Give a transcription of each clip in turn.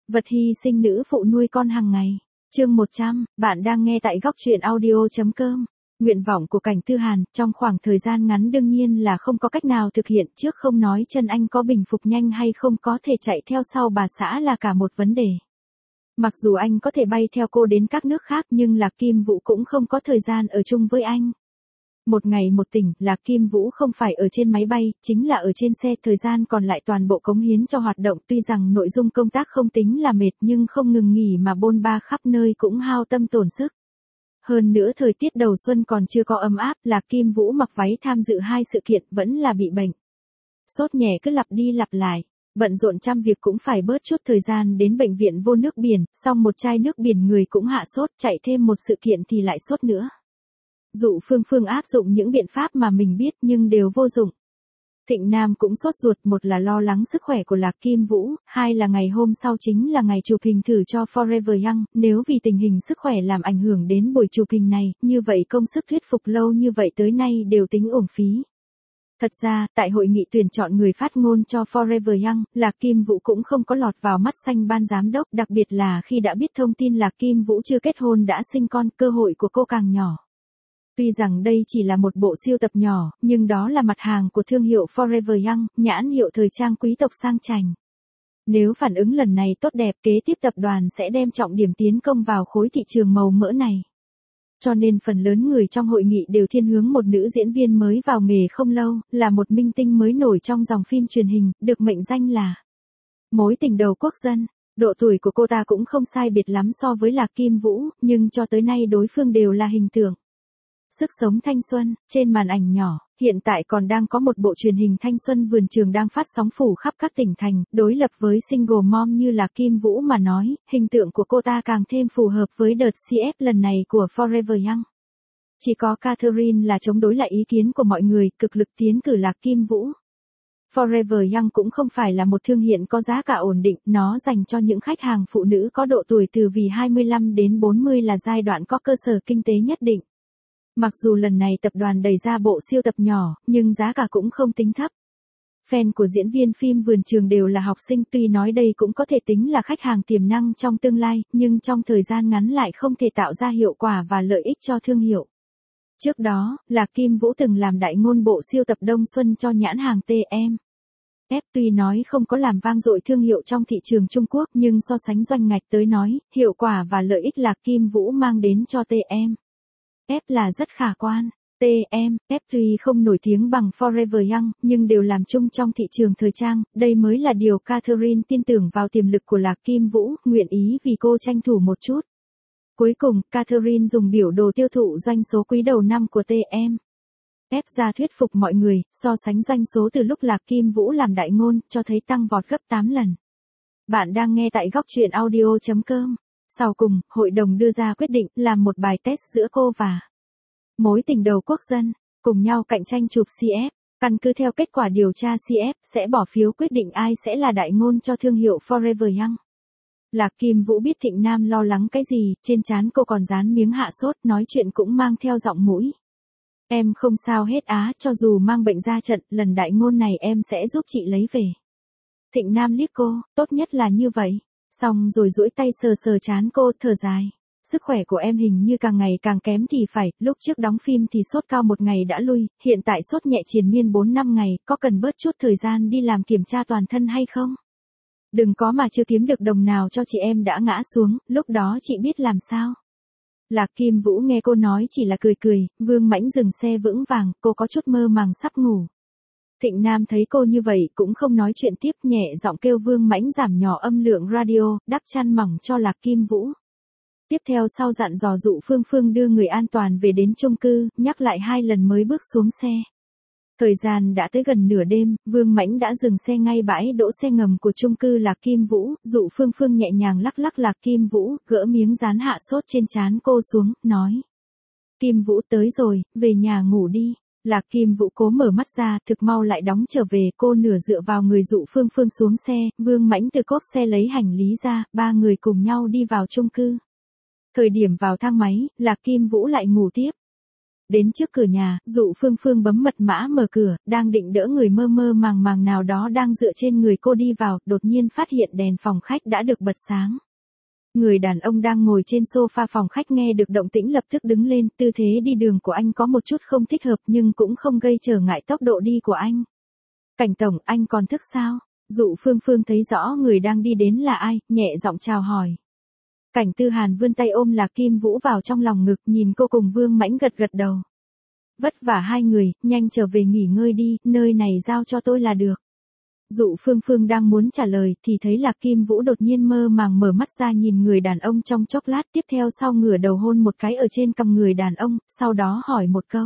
Vật hy sinh nữ phụ nuôi con hàng ngày. Chương 100, bạn đang nghe tại góc truyện audio.com. Nguyện vọng của Cảnh Tư Hàn, trong khoảng thời gian ngắn đương nhiên là không có cách nào thực hiện, trước không nói chân anh có bình phục nhanh hay không, có thể chạy theo sau bà xã là cả một vấn đề. Mặc dù anh có thể bay theo cô đến các nước khác nhưng Lạc Kim Vũ cũng không có thời gian ở chung với anh. Một ngày một tỉnh, Lạc Kim Vũ không phải ở trên máy bay, chính là ở trên xe, thời gian còn lại toàn bộ cống hiến cho hoạt động, tuy rằng nội dung công tác không tính là mệt nhưng không ngừng nghỉ mà bôn ba khắp nơi cũng hao tâm tổn sức. Hơn nữa thời tiết đầu xuân còn chưa có ấm áp, Lạc Kim Vũ mặc váy tham dự hai sự kiện vẫn là bị bệnh. Sốt nhẹ cứ lặp đi lặp lại, bận rộn trăm việc cũng phải bớt chút thời gian đến bệnh viện vô nước biển, xong một chai nước biển người cũng hạ sốt, chạy thêm một sự kiện thì lại sốt nữa. Dụ Phương áp dụng những biện pháp mà mình biết nhưng đều vô dụng. Thịnh Nam cũng sốt ruột, một là lo lắng sức khỏe của Lạc Kim Vũ, hai là ngày hôm sau chính là ngày chụp hình thử cho Forever Young, nếu vì tình hình sức khỏe làm ảnh hưởng đến buổi chụp hình này, như vậy công sức thuyết phục lâu như vậy tới nay đều tính uổng phí. Thật ra, tại hội nghị tuyển chọn người phát ngôn cho Forever Young, Lạc Kim Vũ cũng không có lọt vào mắt xanh ban giám đốc, đặc biệt là khi đã biết thông tin Lạc Kim Vũ chưa kết hôn đã sinh con, cơ hội của cô càng nhỏ. Tuy rằng đây chỉ là một bộ siêu tập nhỏ, nhưng đó là mặt hàng của thương hiệu Forever Young, nhãn hiệu thời trang quý tộc sang chảnh. Nếu phản ứng lần này tốt đẹp, kế tiếp tập đoàn sẽ đem trọng điểm tiến công vào khối thị trường màu mỡ này. Cho nên phần lớn người trong hội nghị đều thiên hướng một nữ diễn viên mới vào nghề không lâu, là một minh tinh mới nổi trong dòng phim truyền hình, được mệnh danh là mối tình đầu quốc dân. Độ tuổi của cô ta cũng không sai biệt lắm so với Lạc Kim Vũ, nhưng cho tới nay đối phương đều là hình tượng sức sống thanh xuân, trên màn ảnh nhỏ, hiện tại còn đang có một bộ truyền hình thanh xuân vườn trường đang phát sóng phủ khắp các tỉnh thành, đối lập với single mom như là Kim Vũ mà nói, hình tượng của cô ta càng thêm phù hợp với đợt CF lần này của Forever Young. Chỉ có Catherine là chống đối lại ý kiến của mọi người, cực lực tiến cử Lạc Kim Vũ. Forever Young cũng không phải là một thương hiệu có giá cả ổn định, nó dành cho những khách hàng phụ nữ có độ tuổi từ vì 25 đến 40 là giai đoạn có cơ sở kinh tế nhất định. Mặc dù lần này tập đoàn đẩy ra bộ siêu tập nhỏ, nhưng giá cả cũng không tính thấp. Fan của diễn viên phim vườn trường đều là học sinh, tuy nói đây cũng có thể tính là khách hàng tiềm năng trong tương lai, nhưng trong thời gian ngắn lại không thể tạo ra hiệu quả và lợi ích cho thương hiệu. Trước đó, Lạc Kim Vũ từng làm đại ngôn bộ siêu tập đông xuân cho nhãn hàng TM. Tuy nói không có làm vang dội thương hiệu trong thị trường Trung Quốc nhưng so sánh doanh ngạch tới nói, hiệu quả và lợi ích Lạc Kim Vũ mang đến cho TM là rất khả quan. TM tuy không nổi tiếng bằng Forever Young, nhưng đều làm chung trong thị trường thời trang, đây mới là điều Catherine tin tưởng vào tiềm lực của Lạc Kim Vũ, nguyện ý vì cô tranh thủ một chút. Cuối cùng, Catherine dùng biểu đồ tiêu thụ doanh số quý đầu năm của TM ra thuyết phục mọi người, so sánh doanh số từ lúc Lạc Kim Vũ làm đại ngôn, cho thấy tăng vọt gấp 8 lần. Bạn đang nghe tại góc truyện audio.com. Sau cùng, hội đồng đưa ra quyết định làm một bài test giữa cô và mối tình đầu quốc dân, cùng nhau cạnh tranh chụp CF. Căn cứ theo kết quả điều tra CF, sẽ bỏ phiếu quyết định ai sẽ là đại ngôn cho thương hiệu Forever Young. Lạc Kim Vũ biết Thịnh Nam lo lắng cái gì, trên trán cô còn dán miếng hạ sốt, nói chuyện cũng mang theo giọng mũi. Em không sao hết á, cho dù mang bệnh ra trận, lần đại ngôn này em sẽ giúp chị lấy về. Thịnh Nam liếc cô, tốt nhất là như vậy. Xong rồi duỗi tay sờ sờ trán cô, thở dài. Sức khỏe của em hình như càng ngày càng kém thì phải, lúc trước đóng phim thì sốt cao một ngày đã lui, hiện tại sốt nhẹ triền miên 4-5 ngày, có cần bớt chút thời gian đi làm kiểm tra toàn thân hay không? Đừng có mà chưa kiếm được đồng nào cho chị em đã ngã xuống, lúc đó chị biết làm sao? Lạc Kim Vũ nghe cô nói chỉ là cười cười, Vương Mãnh dừng xe vững vàng, cô có chút mơ màng sắp ngủ. Thịnh Nam thấy cô như vậy cũng không nói chuyện tiếp, nhẹ giọng kêu Vương Mãnh giảm nhỏ âm lượng radio, đắp chăn mỏng cho Lạc Kim Vũ. Tiếp theo sau dặn dò dụ Phương đưa người an toàn về đến chung cư, nhắc lại 2 lần mới bước xuống xe. Thời gian đã tới gần nửa đêm, Vương Mãnh đã dừng xe ngay bãi đỗ xe ngầm của chung cư Lạc Kim Vũ, dụ Phương nhẹ nhàng lắc lắc Lạc Kim Vũ, gỡ miếng dán hạ sốt trên trán cô xuống, nói. Kim Vũ tới rồi, về nhà ngủ đi. Lạc Kim Vũ cố mở mắt ra, thực mau lại đóng trở về, cô nửa dựa vào người dụ Phương xuống xe, Vương Mãnh từ cốp xe lấy hành lý ra, 3 người cùng nhau đi vào chung cư. Thời điểm vào thang máy, Lạc Kim Vũ lại ngủ tiếp. Đến trước cửa nhà, Dụ Phương Phương bấm mật mã mở cửa, đang định đỡ người mơ mơ màng màng nào đó đang dựa trên người cô đi vào, đột nhiên phát hiện đèn phòng khách đã được bật sáng. Người đàn ông đang ngồi trên sofa phòng khách nghe được động tĩnh lập tức đứng lên, tư thế đi đường của anh có một chút không thích hợp nhưng cũng không gây trở ngại tốc độ đi của anh. Cảnh tổng, anh còn thức sao? Dụ Phương Phương thấy rõ người đang đi đến là ai, nhẹ giọng chào hỏi. Cảnh Tư Hàn vươn tay ôm Lạc Kim Vũ vào trong lòng ngực, nhìn cô cùng Vương Mãnh gật gật đầu. Vất vả hai người, nhanh trở về nghỉ ngơi đi, nơi này giao cho tôi là được. Dụ Phương Phương đang muốn trả lời thì thấy Lạc Kim Vũ đột nhiên mơ màng mở mắt ra nhìn người đàn ông trong chốc lát, tiếp theo sau ngửa đầu hôn một cái ở trên cằm người đàn ông, sau đó hỏi một câu.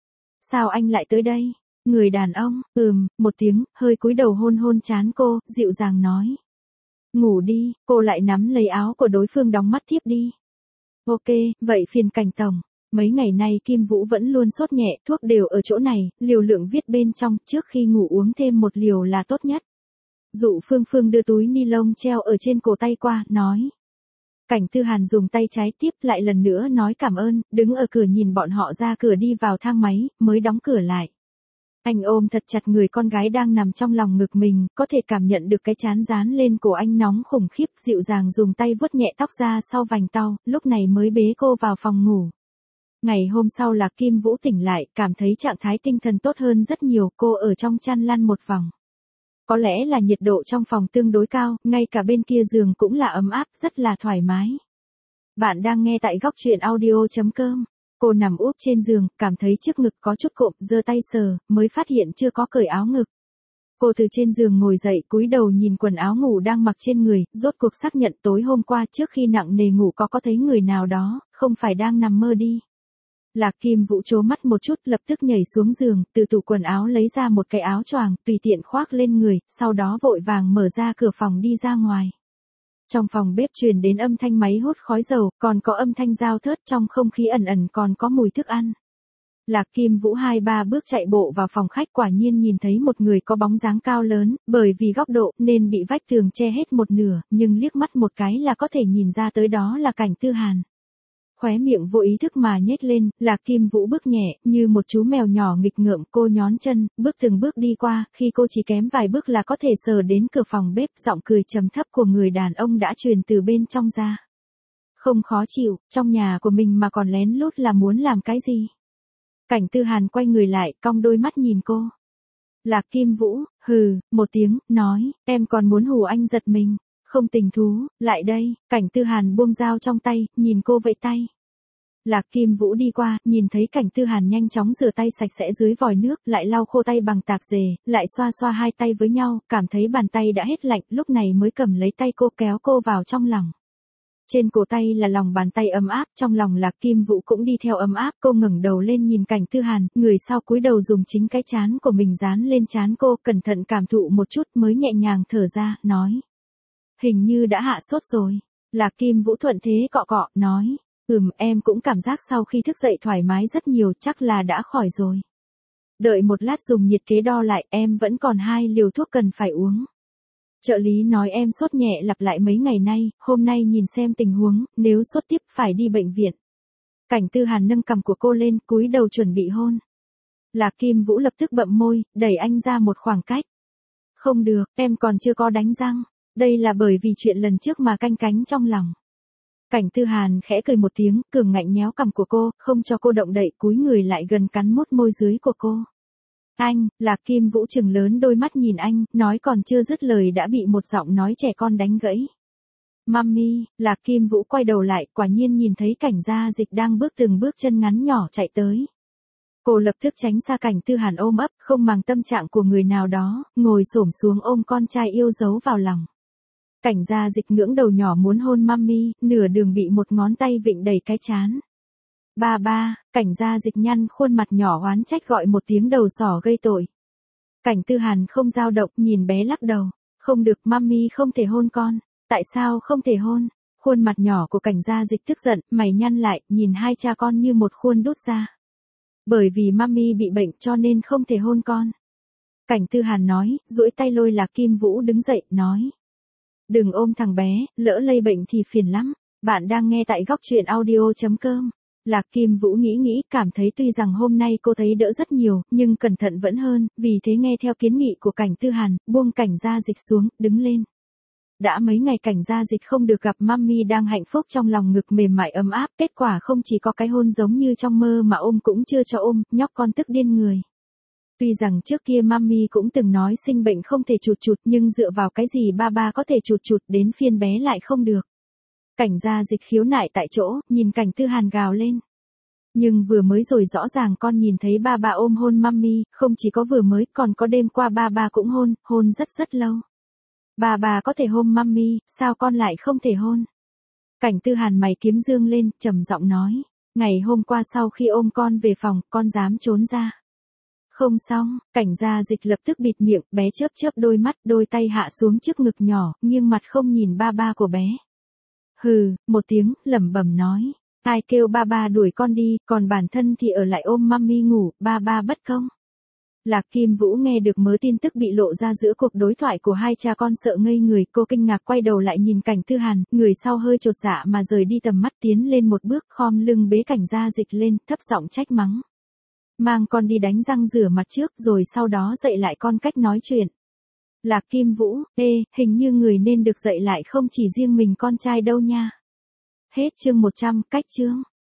Sao anh lại tới đây? Người đàn ông, một tiếng, hơi cúi đầu hôn hôn trán cô, dịu dàng nói. Ngủ đi, cô lại nắm lấy áo của đối phương đóng mắt tiếp đi. Ok, vậy phiền Cảnh tổng. Mấy ngày nay Kim Vũ vẫn luôn sốt nhẹ, thuốc đều ở chỗ này, liều lượng viết bên trong, trước khi ngủ uống thêm một liều là tốt nhất. Dụ Phương Phương đưa túi ni lông treo ở trên cổ tay qua, nói. Cảnh Tư Hàn dùng tay trái tiếp lại lần nữa nói cảm ơn, đứng ở cửa nhìn bọn họ ra cửa đi vào thang máy, mới đóng cửa lại. Anh ôm thật chặt người con gái đang nằm trong lòng ngực mình, có thể cảm nhận được cái trán dán lên cổ anh nóng khủng khiếp, dịu dàng dùng tay vuốt nhẹ tóc ra sau vành tau, lúc này mới bế cô vào phòng ngủ. Ngày hôm sau Lạc Kim Vũ tỉnh lại, cảm thấy trạng thái tinh thần tốt hơn rất nhiều, cô ở trong chăn lăn một vòng. Có lẽ là nhiệt độ trong phòng tương đối cao, ngay cả bên kia giường cũng là ấm áp, rất là thoải mái. Bạn đang nghe tại góc truyện audio.com. Cô nằm úp trên giường, cảm thấy trước ngực có chút cộm, giơ tay sờ, mới phát hiện chưa có cởi áo ngực. Cô từ trên giường ngồi dậy, cúi đầu nhìn quần áo ngủ đang mặc trên người, rốt cuộc xác nhận tối hôm qua trước khi nặng nề ngủ có thấy người nào đó, không phải đang nằm mơ đi. Lạc Kim Vũ trố mắt một chút, lập tức nhảy xuống giường, từ tủ quần áo lấy ra một cái áo choàng, tùy tiện khoác lên người, sau đó vội vàng mở ra cửa phòng đi ra ngoài. Trong phòng bếp truyền đến âm thanh máy hút khói dầu, còn có âm thanh dao thớt, trong không khí ẩn ẩn còn có mùi thức ăn. Lạc Kim Vũ 2-3 bước chạy bộ vào phòng khách, quả nhiên nhìn thấy một người có bóng dáng cao lớn, bởi vì góc độ nên bị vách tường che hết một nửa, nhưng liếc mắt một cái là có thể nhìn ra tới đó là Cảnh Tư Hàn. Khóe miệng vô ý thức mà nhếch lên, Lạc Kim Vũ bước nhẹ, như một chú mèo nhỏ nghịch ngợm, cô nhón chân, bước từng bước đi qua, khi cô chỉ kém vài bước là có thể sờ đến cửa phòng bếp, giọng cười trầm thấp của người đàn ông đã truyền từ bên trong ra. Không khó chịu, trong nhà của mình mà còn lén lút là muốn làm cái gì? Cảnh Tư Hàn quay người lại, cong đôi mắt nhìn cô. Lạc Kim Vũ, hừ, một tiếng, nói, em còn muốn hù anh giật mình. Không tình thú, lại đây, Cảnh Tư Hàn buông dao trong tay, nhìn cô vẫy tay. Lạc Kim Vũ đi qua, nhìn thấy Cảnh Tư Hàn nhanh chóng rửa tay sạch sẽ dưới vòi nước, lại lau khô tay bằng tạp dề, lại xoa xoa hai tay với nhau, cảm thấy bàn tay đã hết lạnh, lúc này mới cầm lấy tay cô kéo cô vào trong lòng. Trên cổ tay là lòng bàn tay ấm áp, trong lòng Lạc Kim Vũ cũng đi theo ấm áp, cô ngẩng đầu lên nhìn Cảnh Tư Hàn, người sau cúi đầu dùng chính cái trán của mình dán lên trán cô, cẩn thận cảm thụ một chút mới nhẹ nhàng thở ra, nói. Hình như đã hạ sốt rồi. Lạc Kim Vũ thuận thế cọ cọ, nói. Em cũng cảm giác sau khi thức dậy thoải mái rất nhiều, chắc là đã khỏi rồi. Đợi một lát dùng nhiệt kế đo lại, em vẫn còn 2 liều thuốc cần phải uống. Trợ lý nói em sốt nhẹ lặp lại mấy ngày nay, hôm nay nhìn xem tình huống, nếu sốt tiếp phải đi bệnh viện. Cảnh Tư Hàn nâng cằm của cô lên, cúi đầu chuẩn bị hôn. Lạc Kim Vũ lập tức bậm môi, đẩy anh ra một khoảng cách. Không được, em còn chưa có đánh răng. Đây là bởi vì chuyện lần trước mà canh cánh trong lòng. Cảnh Tư Hàn khẽ cười một tiếng, cường ngạnh nhéo cằm của cô, không cho cô động đậy, cúi người lại gần cắn mút môi dưới của cô. Anh, Lạc Kim Vũ trừng lớn đôi mắt nhìn anh, nói còn chưa dứt lời đã bị một giọng nói trẻ con đánh gãy. Mummy, Lạc Kim Vũ quay đầu lại, quả nhiên nhìn thấy Cảnh Gia Dịch đang bước từng bước chân ngắn nhỏ chạy tới. Cô lập tức tránh xa Cảnh Tư Hàn ôm ấp, không màng tâm trạng của người nào đó, ngồi xổm xuống ôm con trai yêu dấu vào lòng. Cảnh Gia Dịch ngưỡng đầu nhỏ muốn hôn mummy, nửa đường bị một ngón tay vịn đầy cái trán. Ba, Cảnh Gia Dịch nhăn khuôn mặt nhỏ oán trách gọi một tiếng đầu sỏ gây tội. Cảnh Tư Hàn không dao động, nhìn bé lắc đầu. Không được, mummy không thể hôn con. Tại sao không thể hôn? Khuôn mặt nhỏ của Cảnh Gia Dịch tức giận, mày nhăn lại, nhìn hai cha con như một khuôn đút ra. Bởi vì mummy bị bệnh cho nên không thể hôn con. Cảnh Tư Hàn nói, duỗi tay lôi Lạc Kim Vũ đứng dậy, nói. Đừng ôm thằng bé, lỡ lây bệnh thì phiền lắm. Bạn đang nghe tại góc truyện audio.com. Lạc Kim Vũ nghĩ cảm thấy tuy rằng hôm nay cô thấy đỡ rất nhiều, nhưng cẩn thận vẫn hơn, vì thế nghe theo kiến nghị của Cảnh Tư Hàn, buông Cảnh Gia Dịch xuống, đứng lên. Đã mấy ngày Cảnh Gia Dịch không được gặp Mami đang hạnh phúc trong lòng ngực mềm mại ấm áp, kết quả không chỉ có cái hôn giống như trong mơ mà ôm cũng chưa cho ôm, nhóc con tức điên người. Tuy rằng trước kia Mami cũng từng nói sinh bệnh không thể chụt nhưng dựa vào cái gì ba có thể chụt đến phiên bé lại không được. Cảnh Gia Dịch khiếu nại tại chỗ, nhìn Cảnh Tư Hàn gào lên. Nhưng vừa mới rồi rõ ràng con nhìn thấy ba ôm hôn Mami, không chỉ có vừa mới còn có đêm qua ba cũng hôn rất lâu. Ba có thể hôn Mami, sao con lại không thể hôn? Cảnh Tư Hàn mày kiếm dương lên, trầm giọng nói. Ngày hôm qua sau khi ôm con về phòng, con dám trốn ra. Không xong, Cảnh Gia Dịch lập tức bịt miệng, bé chớp đôi mắt, đôi tay hạ xuống trước ngực nhỏ, nghiêng mặt không nhìn ba của bé. Hừ, một tiếng, lẩm bẩm nói. Ai kêu ba đuổi con đi, còn bản thân thì ở lại ôm Mami ngủ, ba bất công. Lạc Kim Vũ nghe được mớ tin tức bị lộ ra giữa cuộc đối thoại của hai cha con sợ ngây người, cô kinh ngạc quay đầu lại nhìn Cảnh Tư Hàn, người sau hơi chột dạ mà rời đi tầm mắt tiến lên một bước khom lưng bế Cảnh Gia Dịch lên, thấp giọng trách mắng. Mang con đi đánh răng rửa mặt trước rồi sau đó dạy lại con cách nói chuyện. Lạc Kim Vũ, hình như người nên được dạy lại không chỉ riêng mình con trai đâu nha. Hết chương 100, cách chương.